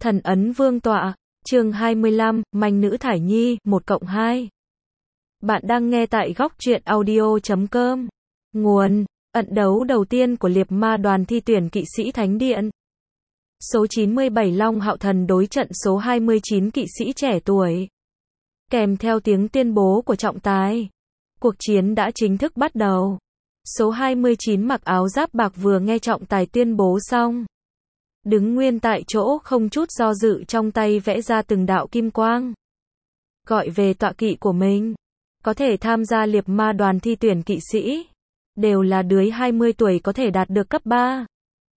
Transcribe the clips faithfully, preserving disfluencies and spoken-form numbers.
Thần ấn vương tọa, chương hai mươi lăm, manh nữ Thải Nhi, một cộng hai. Bạn đang nghe tại góc truyện audio chấm com. Nguồn, ẩn đấu đầu tiên của liệp ma đoàn thi tuyển kỵ sĩ Thánh Điện. Số chín mươi bảy Long Hạo Thần đối trận số hai mươi chín kỵ sĩ trẻ tuổi. Kèm theo tiếng tuyên bố của trọng tài. Cuộc chiến đã chính thức bắt đầu. Số hai mươi chín mặc áo giáp bạc vừa nghe trọng tài tuyên bố xong. Đứng nguyên tại chỗ không chút do dự, trong tay vẽ ra từng đạo kim quang. Gọi về tọa kỵ của mình. Có thể tham gia liệp ma đoàn thi tuyển kỵ sĩ. Đều là dưới hai mươi tuổi có thể đạt được cấp ba.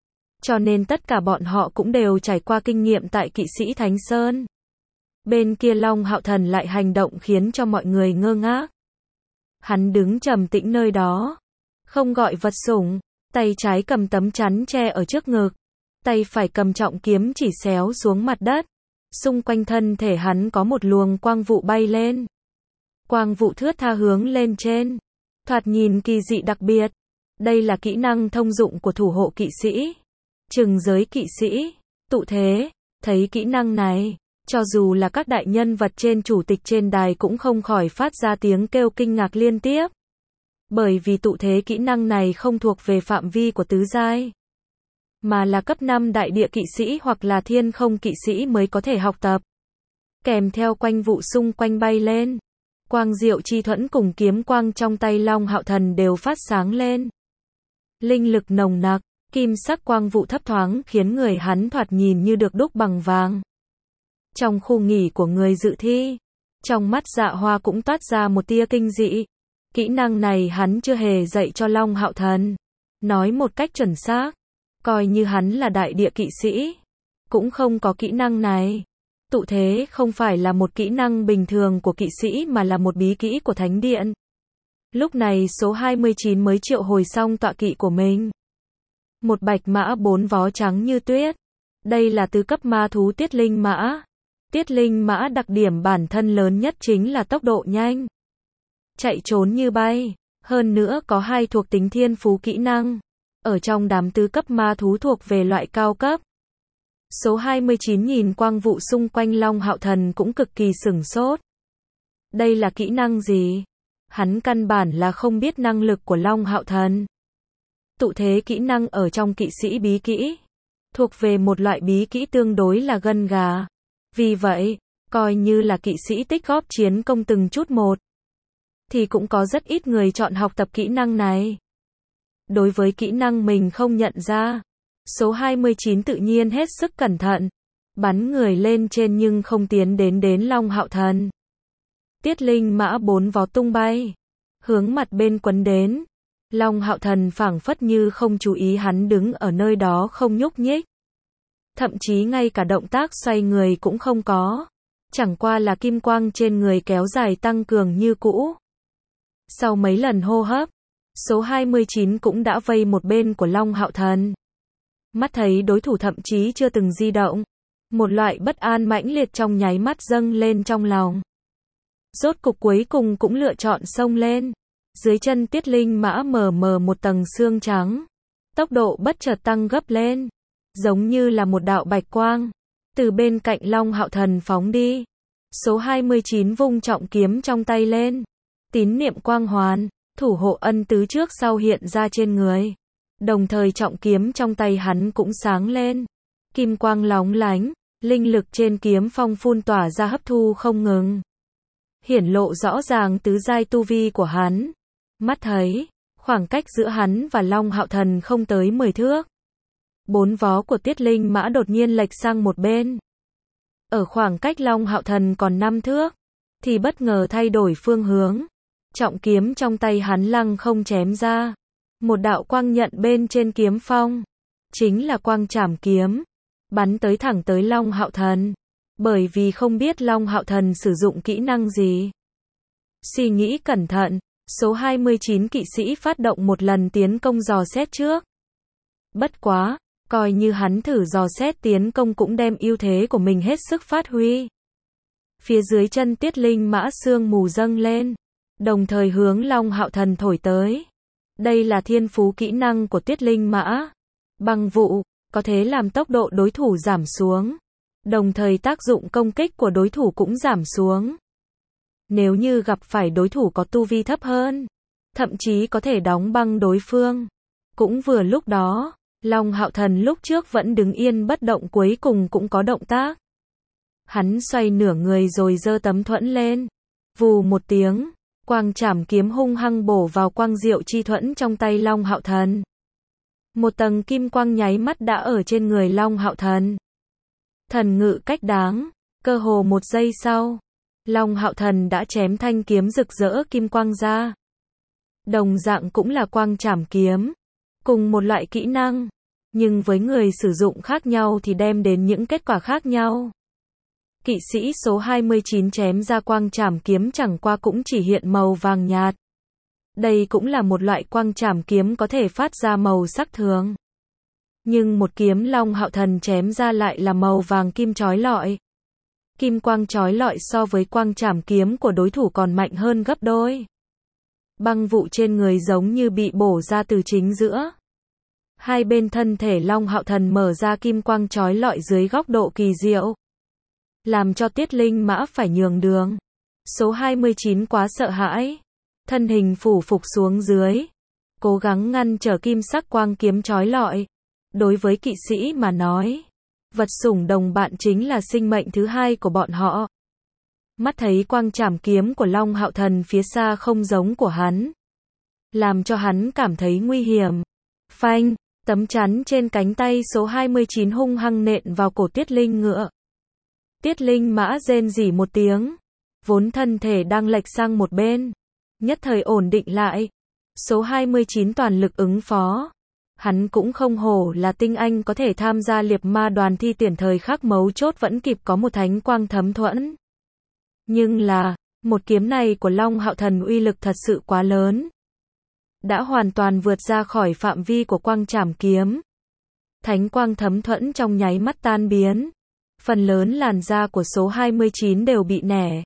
Cho nên tất cả bọn họ cũng đều trải qua kinh nghiệm tại kỵ sĩ Thánh Sơn. Bên kia Long Hạo Thần lại hành động khiến cho mọi người ngơ ngác. Hắn đứng trầm tĩnh nơi đó. Không gọi vật sủng. Tay trái cầm tấm chắn che ở trước ngực. Tay phải cầm trọng kiếm chỉ xéo xuống mặt đất. Xung quanh thân thể hắn có một luồng quang vụ bay lên. Quang vụ thướt tha hướng lên trên. Thoạt nhìn kỳ dị đặc biệt. Đây là kỹ năng thông dụng của thủ hộ kỵ sĩ. Trừng giới kỵ sĩ. Tụ thế. Thấy kỹ năng này, cho dù là các đại nhân vật trên chủ tịch trên đài cũng không khỏi phát ra tiếng kêu kinh ngạc liên tiếp. Bởi vì tụ thế kỹ năng này không thuộc về phạm vi của tứ giai, mà là cấp năm đại địa kỵ sĩ hoặc là thiên không kỵ sĩ mới có thể học tập. Kèm theo quanh vụ xung quanh bay lên. Quang diệu chi thuẫn cùng kiếm quang trong tay Long Hạo Thần đều phát sáng lên. Linh lực nồng nặc, kim sắc quang vụ thấp thoáng khiến người hắn thoạt nhìn như được đúc bằng vàng. Trong khu nghỉ của người dự thi, trong mắt Dạ Hoa cũng toát ra một tia kinh dị. Kỹ năng này hắn chưa hề dạy cho Long Hạo Thần. Nói một cách chuẩn xác, coi như hắn là đại địa kỵ sĩ, cũng không có kỹ năng này. Tụ thế không phải là một kỹ năng bình thường của kỵ sĩ mà là một bí kỹ của Thánh Điện. Lúc này số hai mươi chín mới triệu hồi xong tọa kỵ của mình. Một bạch mã bốn vó trắng như tuyết. Đây là tứ cấp ma thú Tiết Linh Mã. Tiết Linh Mã đặc điểm bản thân lớn nhất chính là tốc độ nhanh, chạy trốn như bay. Hơn nữa có hai thuộc tính thiên phú kỹ năng. Ở trong đám tứ cấp ma thú thuộc về loại cao cấp. Số hai mươi chín nhìn quang vụ xung quanh Long Hạo Thần cũng cực kỳ sửng sốt. Đây là kỹ năng gì? Hắn căn bản là không biết năng lực của Long Hạo Thần. Tụ thế kỹ năng ở trong kỵ sĩ bí kỹ, thuộc về một loại bí kỹ tương đối là gân gà. Vì vậy, coi như là kỵ sĩ tích góp chiến công từng chút một, thì cũng có rất ít người chọn học tập kỹ năng này. Đối với kỹ năng mình không nhận ra, số hai mươi chín tự nhiên hết sức cẩn thận, bắn người lên trên nhưng không tiến đến đến Long Hạo Thần. Tiết Linh Mã bốn vó tung bay, hướng mặt bên quấn đến. Long Hạo Thần phảng phất như không chú ý hắn đứng ở nơi đó không nhúc nhích. Thậm chí ngay cả động tác xoay người cũng không có. Chẳng qua là kim quang trên người kéo dài tăng cường như cũ. Sau mấy lần hô hấp, số hai mươi chín cũng đã vây một bên của Long Hạo Thần. Mắt thấy đối thủ thậm chí chưa từng di động. Một loại bất an mãnh liệt trong nháy mắt dâng lên trong lòng. Rốt cục cuối cùng cũng lựa chọn xông lên. Dưới chân Tiết Linh Mã mờ mờ một tầng xương trắng. Tốc độ bất chợt tăng gấp lên. Giống như là một đạo bạch quang. Từ bên cạnh Long Hạo Thần phóng đi. Số hai mươi chín vung trọng kiếm trong tay lên. Tín niệm quang hoàn, thủ hộ ân tứ trước sau hiện ra trên người. Đồng thời trọng kiếm trong tay hắn cũng sáng lên. Kim quang lóng lánh, linh lực trên kiếm phong phun tỏa ra hấp thu không ngừng. Hiển lộ rõ ràng tứ giai tu vi của hắn. Mắt thấy, khoảng cách giữa hắn và Long Hạo Thần không tới mười thước. Bốn vó của Tiết Linh Mã đột nhiên lệch sang một bên. Ở khoảng cách Long Hạo Thần còn năm thước, thì bất ngờ thay đổi phương hướng. Trọng kiếm trong tay hắn lăng không chém ra. Một đạo quang nhận bên trên kiếm phong. Chính là quang trảm kiếm. Bắn tới thẳng tới Long Hạo Thần. Bởi vì không biết Long Hạo Thần sử dụng kỹ năng gì. Suy nghĩ cẩn thận, số hai mươi chín kỵ sĩ phát động một lần tiến công dò xét trước. Bất quá, coi như hắn thử dò xét tiến công cũng đem ưu thế của mình hết sức phát huy. Phía dưới chân Tiết Linh Mã sương mù dâng lên, đồng thời hướng Long Hạo Thần thổi tới. Đây là thiên phú kỹ năng của Tiết Linh Mã. Băng vụ, có thể làm tốc độ đối thủ giảm xuống. đồng thời tác dụng công kích của đối thủ cũng giảm xuống. Nếu như gặp phải đối thủ có tu vi thấp hơn, thậm chí có thể đóng băng đối phương. Cũng vừa lúc đó, Long Hạo Thần lúc trước vẫn đứng yên bất động cuối cùng cũng có động tác. Hắn xoay nửa người rồi giơ tấm thuẫn lên. Vù một tiếng, quang trảm kiếm hung hăng bổ vào quang diệu chi thuẫn trong tay Long Hạo Thần. Một tầng kim quang nháy mắt đã ở trên người Long Hạo Thần. Thần ngự cách đáng, cơ hồ một giây sau, Long Hạo Thần đã chém thanh kiếm rực rỡ kim quang ra. Đồng dạng cũng là quang trảm kiếm, cùng một loại kỹ năng, nhưng với người sử dụng khác nhau thì đem đến những kết quả khác nhau. Kỵ sĩ số hai mươi chín chém ra quang trảm kiếm chẳng qua cũng chỉ hiện màu vàng nhạt. Đây cũng là một loại quang trảm kiếm có thể phát ra màu sắc thường. Nhưng một kiếm Long Hạo Thần chém ra lại là màu vàng kim chói lọi. Kim quang chói lọi so với quang trảm kiếm của đối thủ còn mạnh hơn gấp đôi. Băng vụ trên người giống như bị bổ ra từ chính giữa. Hai bên thân thể Long Hạo Thần mở ra kim quang chói lọi dưới góc độ kỳ diệu, làm cho Tiết Linh Mã phải nhường đường. Số hai mươi chín quá sợ hãi, thân hình phủ phục xuống dưới, cố gắng ngăn trở kim sắc quang kiếm chói lọi. Đối với kỵ sĩ mà nói, vật sủng đồng bạn chính là sinh mệnh thứ hai của bọn họ. Mắt thấy quang trảm kiếm của Long Hạo Thần phía xa không giống của hắn, làm cho hắn cảm thấy nguy hiểm. Phanh, tấm chắn trên cánh tay số hai mươi chín hung hăng nện vào cổ Tiết Linh Ngựa. Tiết Linh Mã rên rỉ một tiếng, vốn thân thể đang lệch sang một bên, nhất thời ổn định lại. Số hai mươi chín toàn lực ứng phó. Hắn cũng không hổ là tinh anh có thể tham gia liệp ma đoàn thi tuyển, thời khắc mấu chốt vẫn kịp có một thánh quang thấm thuẫn. Nhưng là, một kiếm này của Long Hạo Thần uy lực thật sự quá lớn. Đã hoàn toàn vượt ra khỏi phạm vi của quang trảm kiếm. Thánh quang thấm thuẫn trong nháy mắt tan biến. Phần lớn làn da của số hai mươi chín đều bị nẻ.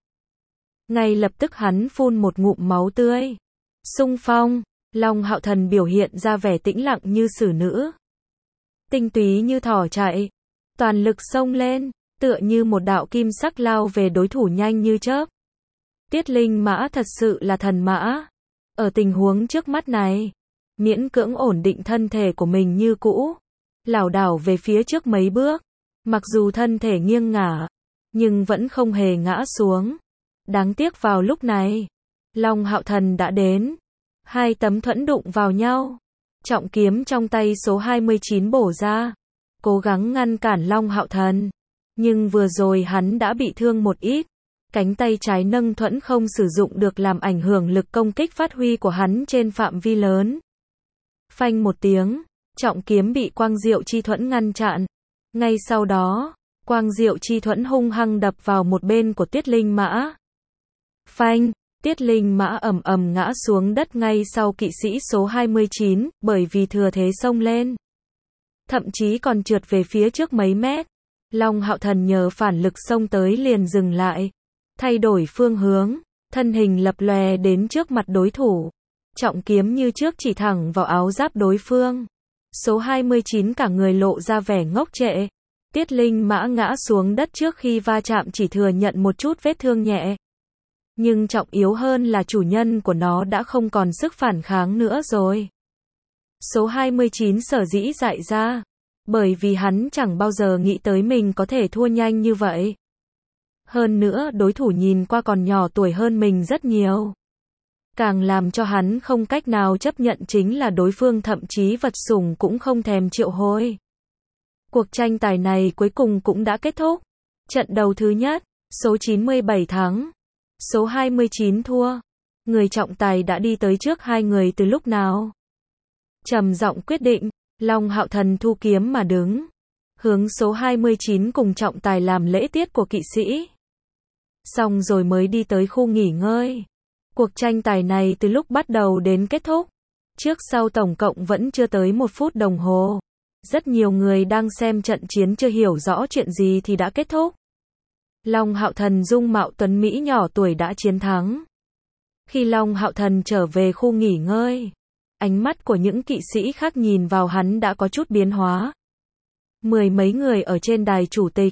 Ngay lập tức hắn phun một ngụm máu tươi. Xung phong, Long Hạo Thần biểu hiện ra vẻ tĩnh lặng như xử nữ. Tinh túy như thỏ chạy. Toàn lực xông lên, tựa như một đạo kim sắc lao về đối thủ nhanh như chớp. Tiết Linh Mã thật sự là thần mã. Ở tình huống trước mắt này, miễn cưỡng ổn định thân thể của mình như cũ, lảo đảo về phía trước mấy bước. Mặc dù thân thể nghiêng ngả, nhưng vẫn không hề ngã xuống. Đáng tiếc vào lúc này, Long Hạo Thần đã đến. Hai tấm thuẫn đụng vào nhau. Trọng kiếm trong tay số hai mươi chín bổ ra, cố gắng ngăn cản Long Hạo Thần. Nhưng vừa rồi hắn đã bị thương một ít. Cánh tay trái nâng thuẫn không sử dụng được làm ảnh hưởng lực công kích phát huy của hắn trên phạm vi lớn. Phanh một tiếng, trọng kiếm bị quang diệu chi thuẫn ngăn chặn. Ngay sau đó, quang diệu chi thuẫn hung hăng đập vào một bên của Tiết Linh Mã. Phanh, Tiết Linh Mã ầm ầm ngã xuống đất ngay sau kỵ sĩ số hai mươi chín, bởi vì thừa thế xông lên. Thậm chí còn trượt về phía trước mấy mét. Long Hạo Thần nhờ phản lực xông tới liền dừng lại. Thay đổi phương hướng, thân hình lập lòe đến trước mặt đối thủ. Trọng kiếm như trước chỉ thẳng vào áo giáp đối phương. Số hai mươi chín cả người lộ ra vẻ ngốc trệ. Tiết Linh Mã ngã xuống đất trước khi va chạm chỉ thừa nhận một chút vết thương nhẹ. Nhưng trọng yếu hơn là chủ nhân của nó đã không còn sức phản kháng nữa rồi. Số hai mươi chín sở dĩ dại ra, bởi vì hắn chẳng bao giờ nghĩ tới mình có thể thua nhanh như vậy. Hơn nữa đối thủ nhìn qua còn nhỏ tuổi hơn mình rất nhiều. Càng làm cho hắn không cách nào chấp nhận chính là đối phương thậm chí vật sủng cũng không thèm triệu hồi. Cuộc tranh tài này cuối cùng cũng đã kết thúc. Trận đầu thứ nhất, số chín mươi bảy thắng, số hai mươi chín thua. Người trọng tài đã đi tới trước hai người từ lúc nào. Trầm giọng quyết định, Long Hạo Thần thu kiếm mà đứng. Hướng số hai mươi chín cùng trọng tài làm lễ tiết của kỵ sĩ. Xong rồi mới đi tới khu nghỉ ngơi. Cuộc tranh tài này từ lúc bắt đầu đến kết thúc, trước sau tổng cộng vẫn chưa tới một phút đồng hồ. Rất nhiều người đang xem trận chiến chưa hiểu rõ chuyện gì thì đã kết thúc. Long Hạo Thần dung mạo tuấn Mỹ nhỏ tuổi đã chiến thắng. Khi Long Hạo Thần trở về khu nghỉ ngơi, ánh mắt của những kỵ sĩ khác nhìn vào hắn đã có chút biến hóa. Mười mấy người ở trên đài chủ tịch,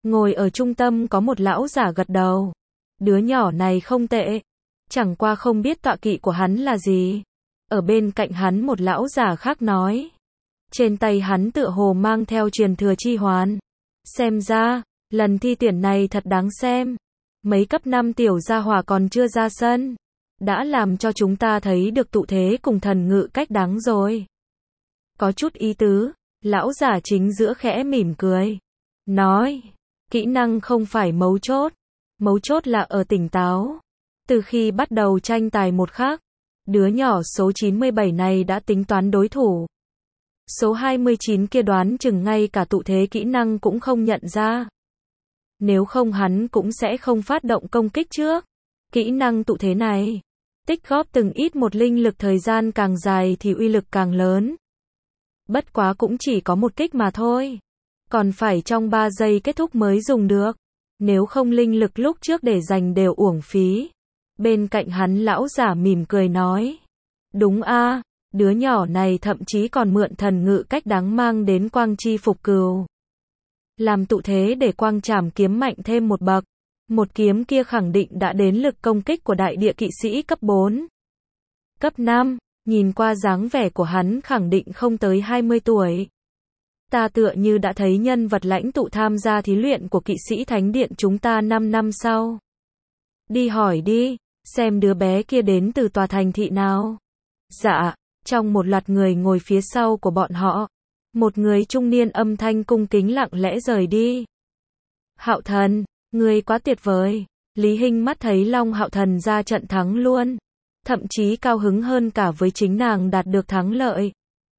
Ngồi ở trung tâm có một lão giả gật đầu. Đứa nhỏ này không tệ. Chẳng qua không biết tọa kỵ của hắn là gì. Ở bên cạnh hắn một lão giả khác nói. Trên tay hắn tựa hồ mang theo truyền thừa chi hoàn. Xem ra, lần thi tuyển này thật đáng xem. Mấy cấp năm tiểu gia hỏa còn chưa ra sân. Đã làm cho chúng ta thấy được tụ thế cùng thần ngự cách đáng rồi. Có chút ý tứ, lão giả chính giữa khẽ mỉm cười. Nói, kỹ năng không phải mấu chốt. Mấu chốt là ở tỉnh táo. Từ khi bắt đầu tranh tài một khắc, đứa nhỏ số chín mươi bảy này đã tính toán đối thủ. Số hai mươi chín kia đoán chừng ngay cả tụ thế kỹ năng cũng không nhận ra. Nếu không hắn cũng sẽ không phát động công kích trước. Kỹ năng tụ thế này, tích góp từng ít một linh lực thời gian càng dài thì uy lực càng lớn. Bất quá cũng chỉ có một kích mà thôi. Còn phải trong ba giây kết thúc mới dùng được. Nếu không linh lực lúc trước để dành đều uổng phí. Bên cạnh hắn lão giả mỉm cười nói. Đúng a, đứa nhỏ này thậm chí còn mượn thần ngự cách đáng mang đến quang chi phục cừu. Làm tụ thế để quang trảm kiếm mạnh thêm một bậc. Một kiếm kia khẳng định đã đến lực công kích của đại địa kỵ sĩ cấp bốn. Cấp năm, nhìn qua dáng vẻ của hắn khẳng định không tới hai mươi tuổi. Ta tựa như đã thấy nhân vật lãnh tụ tham gia thí luyện của kỵ sĩ thánh điện chúng ta năm năm sau. Đi hỏi đi, xem đứa bé kia đến từ tòa thành thị nào. Dạ, trong một loạt người ngồi phía sau của bọn họ, một người trung niên âm thanh cung kính lặng lẽ rời đi. Hạo Thần, ngươi quá tuyệt vời. Lý Hinh mắt thấy Long Hạo Thần ra trận thắng luôn. Thậm chí cao hứng hơn cả với chính nàng đạt được thắng lợi.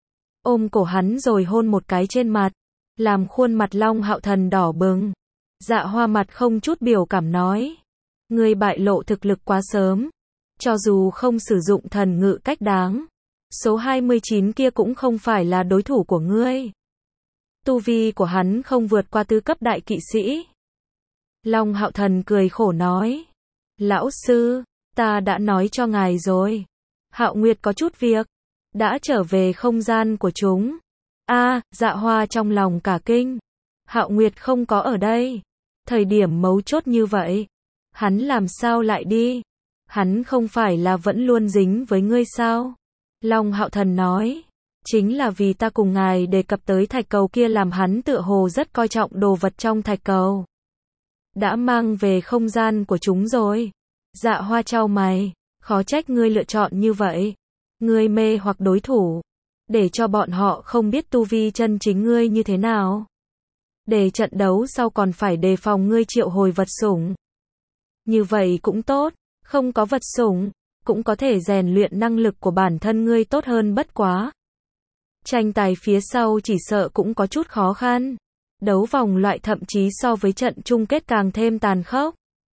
Ôm cổ hắn rồi hôn một cái trên mặt, làm khuôn mặt Long Hạo Thần đỏ bừng. Dạ Hoa mặt không chút biểu cảm nói. Ngươi bại lộ thực lực quá sớm. Cho dù không sử dụng thần ngự cách đáng, số hai mươi chín kia cũng không phải là đối thủ của ngươi. Tu vi của hắn không vượt qua tứ cấp đại kỵ sĩ. Long Hạo Thần cười khổ nói. Lão sư, ta đã nói cho ngài rồi. Hạo Nguyệt có chút việc. Đã trở về không gian của chúng. A, Dạ Hoa trong lòng cả kinh. Hạo Nguyệt không có ở đây. Thời điểm mấu chốt như vậy. Hắn làm sao lại đi? Hắn không phải là vẫn luôn dính với ngươi sao? Long Hạo Thần nói. Chính là vì ta cùng ngài đề cập tới thạch cầu kia làm hắn tựa hồ rất coi trọng đồ vật trong thạch cầu. Đã mang về không gian của chúng rồi. Dạ Hoa chau mày. Khó trách ngươi lựa chọn như vậy. Ngươi mê hoặc đối thủ. Để cho bọn họ không biết tu vi chân chính ngươi như thế nào. Để trận đấu sau còn phải đề phòng ngươi triệu hồi vật sủng. Như vậy cũng tốt. Không có vật sủng, cũng có thể rèn luyện năng lực của bản thân ngươi tốt hơn bất quá. Tranh tài phía sau chỉ sợ cũng có chút khó khăn. Đấu vòng loại thậm chí so với trận chung kết càng thêm tàn khốc.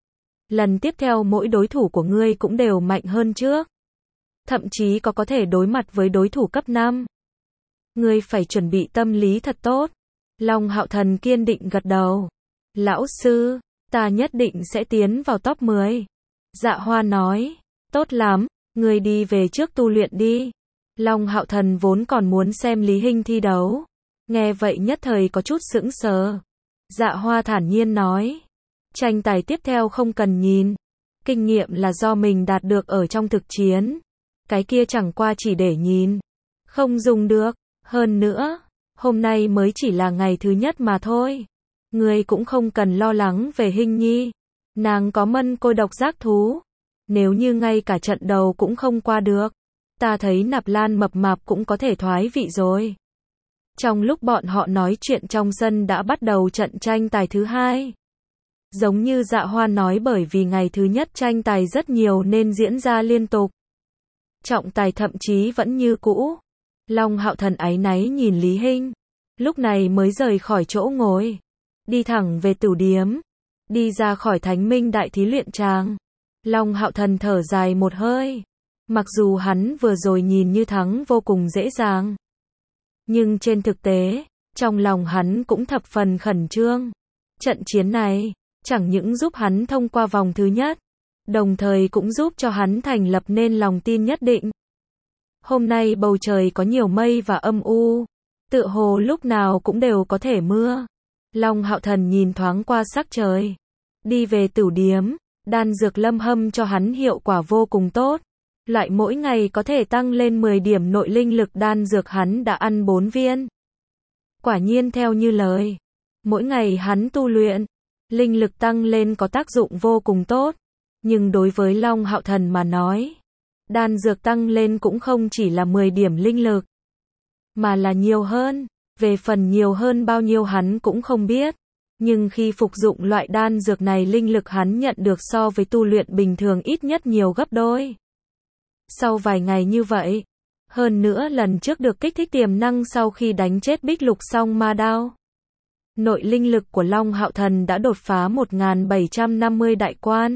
Lần tiếp theo mỗi đối thủ của ngươi cũng đều mạnh hơn trước. Thậm chí có có thể đối mặt với đối thủ cấp năm. Ngươi phải chuẩn bị tâm lý thật tốt. Long Hạo Thần kiên định gật đầu. Lão sư, ta nhất định sẽ tiến vào top mười. Dạ Hoa nói. Tốt lắm, ngươi đi về trước tu luyện đi. Long Hạo Thần vốn còn muốn xem Lý Hinh thi đấu. Nghe vậy nhất thời có chút sững sờ. Dạ Hoa thản nhiên nói. Tranh tài tiếp theo không cần nhìn. Kinh nghiệm là do mình đạt được ở trong thực chiến. Cái kia chẳng qua chỉ để nhìn. Không dùng được. Hơn nữa, hôm nay mới chỉ là ngày thứ nhất mà thôi. Ngươi cũng không cần lo lắng về Hinh Nhi. Nàng có mân côi độc giác thú. Nếu như ngay cả trận đầu cũng không qua được, ta thấy Nạp Lan mập mạp cũng có thể thoái vị rồi. Trong lúc bọn họ nói chuyện trong sân đã bắt đầu trận tranh tài thứ hai. Giống như Dạ Hoa nói bởi vì ngày thứ nhất tranh tài rất nhiều nên diễn ra liên tục. Trọng tài thậm chí vẫn như cũ. Long Hạo Thần áy náy nhìn Lý Hinh. Lúc này mới rời khỏi chỗ ngồi. Đi thẳng về tửu điếm. Đi ra khỏi Thánh Minh Đại Thí Luyện Tràng. Long Hạo Thần thở dài một hơi. Mặc dù hắn vừa rồi nhìn như thắng vô cùng dễ dàng. Nhưng trên thực tế, trong lòng hắn cũng thập phần khẩn trương. Trận chiến này, chẳng những giúp hắn thông qua vòng thứ nhất, đồng thời cũng giúp cho hắn thành lập nên lòng tin nhất định. Hôm nay bầu trời có nhiều mây và âm u, tựa hồ lúc nào cũng đều có thể mưa. Long Hạo Thần nhìn thoáng qua sắc trời. Đi về tửu điếm, đan dược Lâm hâm cho hắn hiệu quả vô cùng tốt. Loại mỗi ngày có thể tăng lên mười điểm nội linh lực đan dược hắn đã ăn bốn viên. Quả nhiên theo như lời. Mỗi ngày hắn tu luyện, linh lực tăng lên có tác dụng vô cùng tốt. Nhưng đối với Long Hạo Thần mà nói, đan dược tăng lên cũng không chỉ là mười điểm linh lực, mà là nhiều hơn. Về phần nhiều hơn bao nhiêu hắn cũng không biết. Nhưng khi phục dụng loại đan dược này linh lực hắn nhận được so với tu luyện bình thường ít nhất nhiều gấp đôi. Sau vài ngày như vậy, hơn nữa lần trước được kích thích tiềm năng sau khi đánh chết Bích Lục Song Ma Đao, nội linh lực của Long Hạo Thần đã đột phá một nghìn bảy trăm năm mươi đại quan.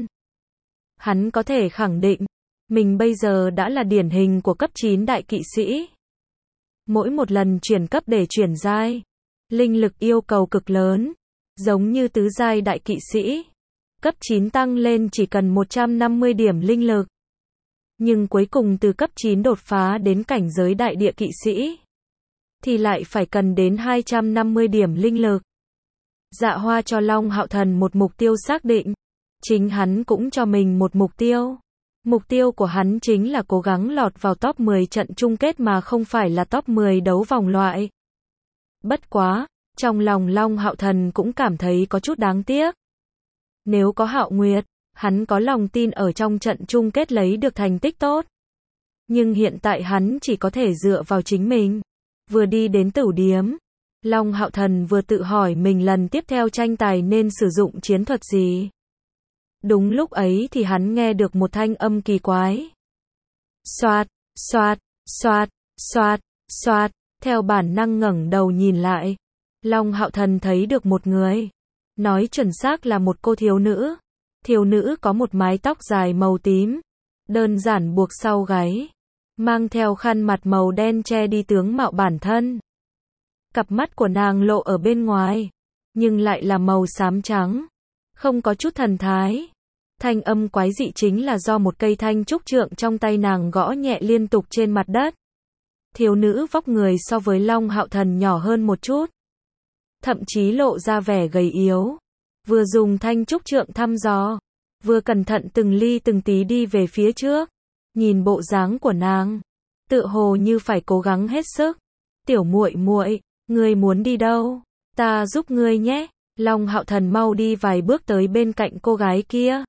Hắn có thể khẳng định, mình bây giờ đã là điển hình của cấp chín đại kỵ sĩ. Mỗi một lần chuyển cấp để chuyển giai, linh lực yêu cầu cực lớn, giống như tứ giai đại kỵ sĩ. Cấp chín tăng lên chỉ cần một trăm năm mươi điểm linh lực. Nhưng cuối cùng từ cấp chín đột phá đến cảnh giới đại địa kỵ sĩ, thì lại phải cần đến hai trăm năm mươi điểm linh lực. Dạ Hoa cho Long Hạo Thần một mục tiêu xác định. Chính hắn cũng cho mình một mục tiêu. Mục tiêu của hắn chính là cố gắng lọt vào top mười trận chung kết mà không phải là top mười đấu vòng loại. Bất quá, trong lòng Long Hạo Thần cũng cảm thấy có chút đáng tiếc. Nếu có Hạo Nguyệt, hắn có lòng tin ở trong trận chung kết lấy được thành tích tốt. Nhưng hiện tại hắn chỉ có thể dựa vào chính mình. Vừa đi đến tửu điếm, Long Hạo Thần vừa tự hỏi mình lần tiếp theo tranh tài nên sử dụng chiến thuật gì. Đúng lúc ấy thì hắn nghe được một thanh âm kỳ quái. Xoạt, xoạt, xoạt, xoạt, xoạt, theo bản năng ngẩng đầu nhìn lại. Long Hạo Thần thấy được một người. Nói chuẩn xác là một cô thiếu nữ. Thiếu nữ có một mái tóc dài màu tím, đơn giản buộc sau gáy, mang theo khăn mặt màu đen che đi tướng mạo bản thân. Cặp mắt của nàng lộ ở bên ngoài, nhưng lại là màu xám trắng, không có chút thần thái. Thanh âm quái dị chính là do một cây thanh trúc trượng trong tay nàng gõ nhẹ liên tục trên mặt đất. Thiếu nữ vóc người so với Long Hạo Thần nhỏ hơn một chút, thậm chí lộ ra vẻ gầy yếu. Vừa dùng thanh trúc trượng thăm dò, vừa cẩn thận từng ly từng tí đi về phía trước. Nhìn bộ dáng của nàng, tựa hồ như phải cố gắng hết sức. Tiểu muội muội, ngươi muốn đi đâu? Ta giúp ngươi nhé. Long Hạo Thần mau đi vài bước tới bên cạnh cô gái kia.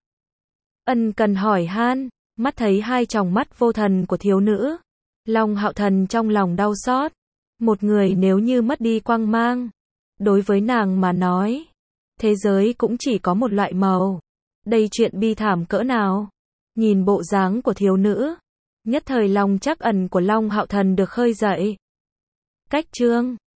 Ân cần hỏi han, mắt thấy hai tròng mắt vô thần của thiếu nữ. Long Hạo Thần trong lòng đau xót. Một người nếu như mất đi quang mang, đối với nàng mà nói, thế giới cũng chỉ có một loại màu. Đây chuyện bi thảm cỡ nào. Nhìn bộ dáng của thiếu nữ, nhất thời lòng trắc ẩn của Long Hạo Thần được khơi dậy. Cách chương